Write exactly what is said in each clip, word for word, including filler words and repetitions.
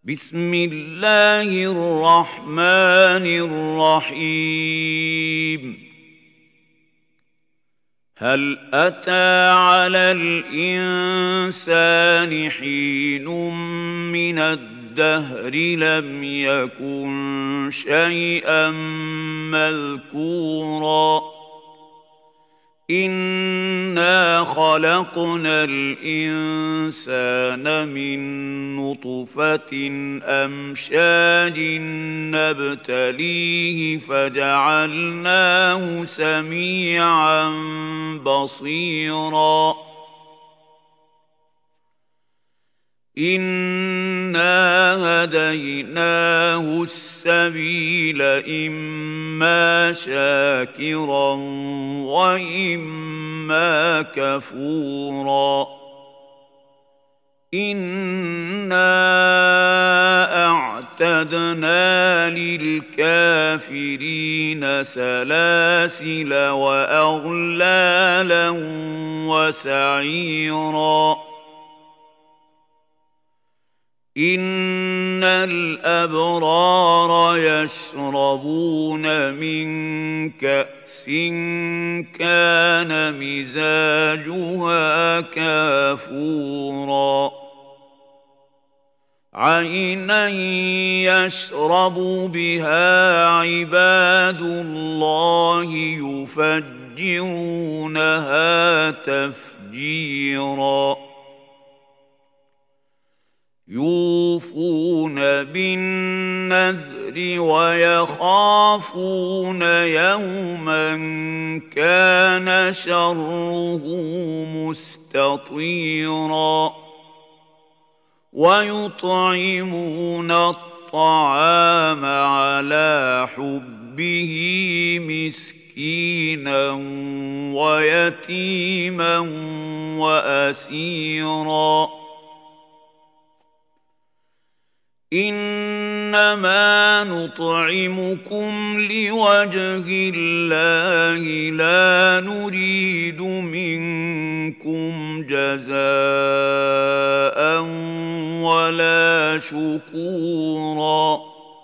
بسم الله الرحمن الرحيم هل أتى على الإنسان حين من الدهر لم يكن شيئا مذكورا إنا خلقنا الإنسان من نطفة أمشاج نبتليه فجعلناه سميعا بصيرا إنا هديناه السبيل إما شاكرا وإما كفورا إنا أعتدنا للكافرين سلاسل وأغلالا وسعيرا إن الأبرار يشربون من كأس كان مزاجها كافورا عينا يشرب بها عباد الله يفجرونها تفجيرا يوفون بالنذر ويخافون يوما كان شره مستطيرا ويطعمون الطعام على حبه مسكينا ويتيما وأسيرا إنما نطعمكم لوجه الله لا نريد منكم جزاء ولا شكورا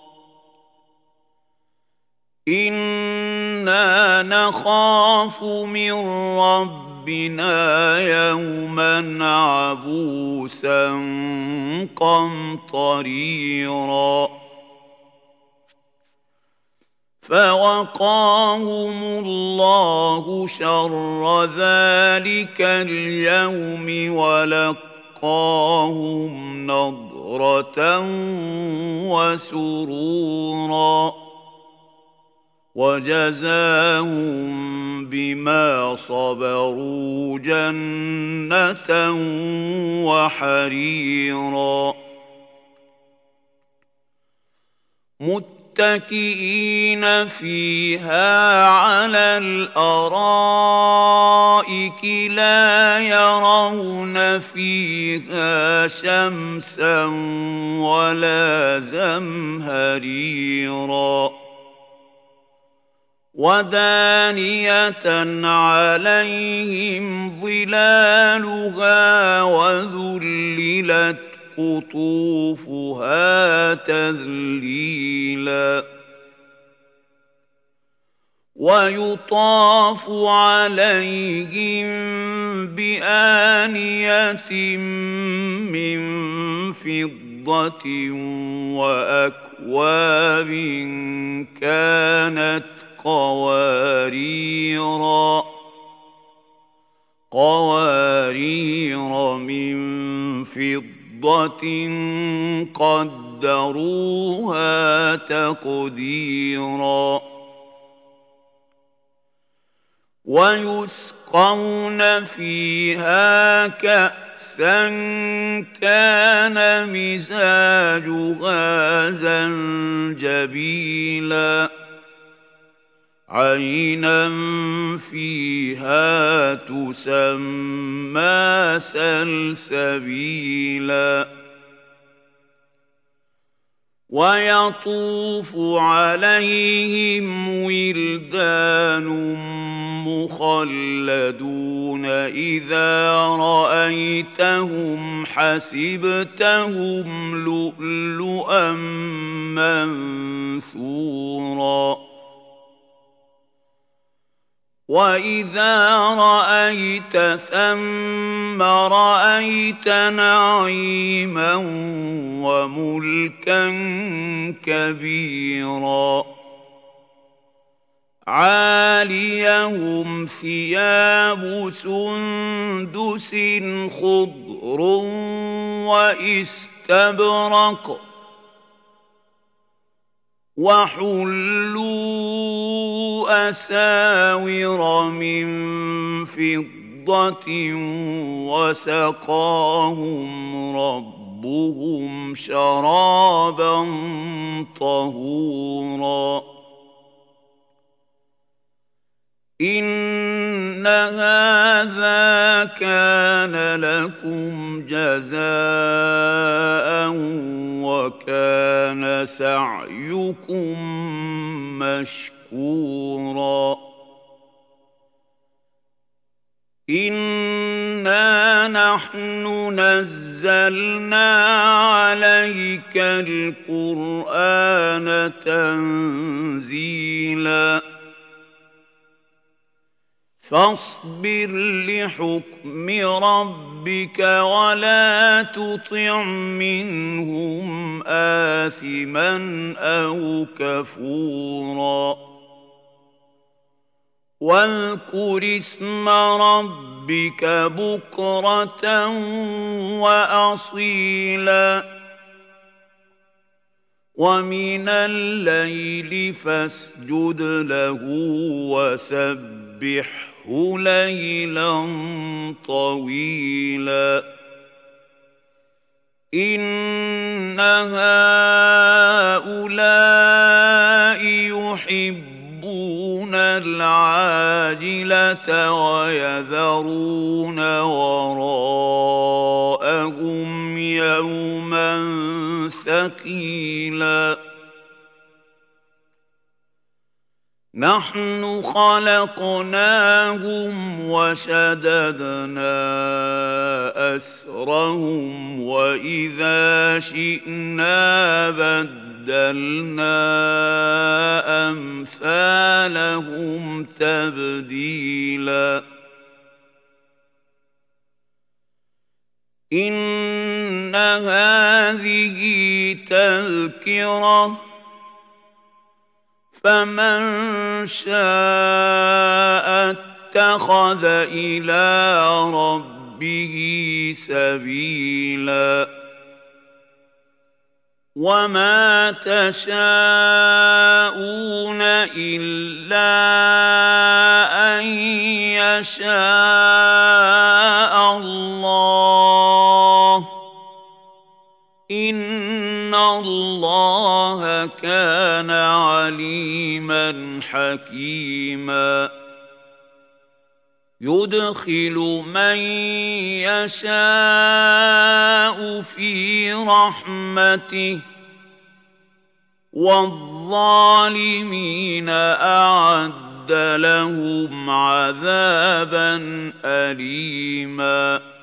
إنا نخاف من ربنا بنا يوما عبوسا قمطريرا فوقاهم الله شر ذلك اليوم ولقاهم نضرة وسرورا وجزاهم بما صبروا جنة وحريرا متكئين فيها على الأرائك لا يرون فيها شمسا ولا زمهريرا ودانية عليهم ظلالها وذللت قطوفها تذليلا ويطاف عليهم بآنية من فضة وأكواب كانت قواريرا قوارير من فضة قدروها تقديرا ويسقون فيها كأسا كان مزاجها زنجبيلا عينا فيها تسمى سلسبيلا ويطوف عليهم ولدان مخلدون إذا رأيتهم حسبتهم لؤلؤا هبوءا منثورا وإذا رأيت ثم رأيت نعيما وملكا كبيرا عاليهم ثياب سندس خضر واستبرق وحلوا أساور من فضة وسقاهم ربهم شرابا طهورا إن هذا كان لكم جزاء وكان سعيكم مشكورا إنا نحن نزلنا عليك القرآن تنزيلا فاصبر لحكم ربك ولا تطع منهم آثما أو كفورا واذكر اسم ربك بكرة وأصيلا ومن الليل فاسجد له وسبحه ليلا طويلا إن هؤلاء يحبون العاجلة ويذرون وراءهم يوما ثقيلا نحن خلقناهم وشددنا أسرهم وإذا شئنا بدلنا أمثالهم تبديلا إن هذه تذكرة فمن شاء اتخذ إلى ربه سبيلا وما تشاءون إلا أن يشاء الله إن الله كان عليما حكيما يدخل من يشاء في رحمته والظالمين أعد لهم عذابا أليما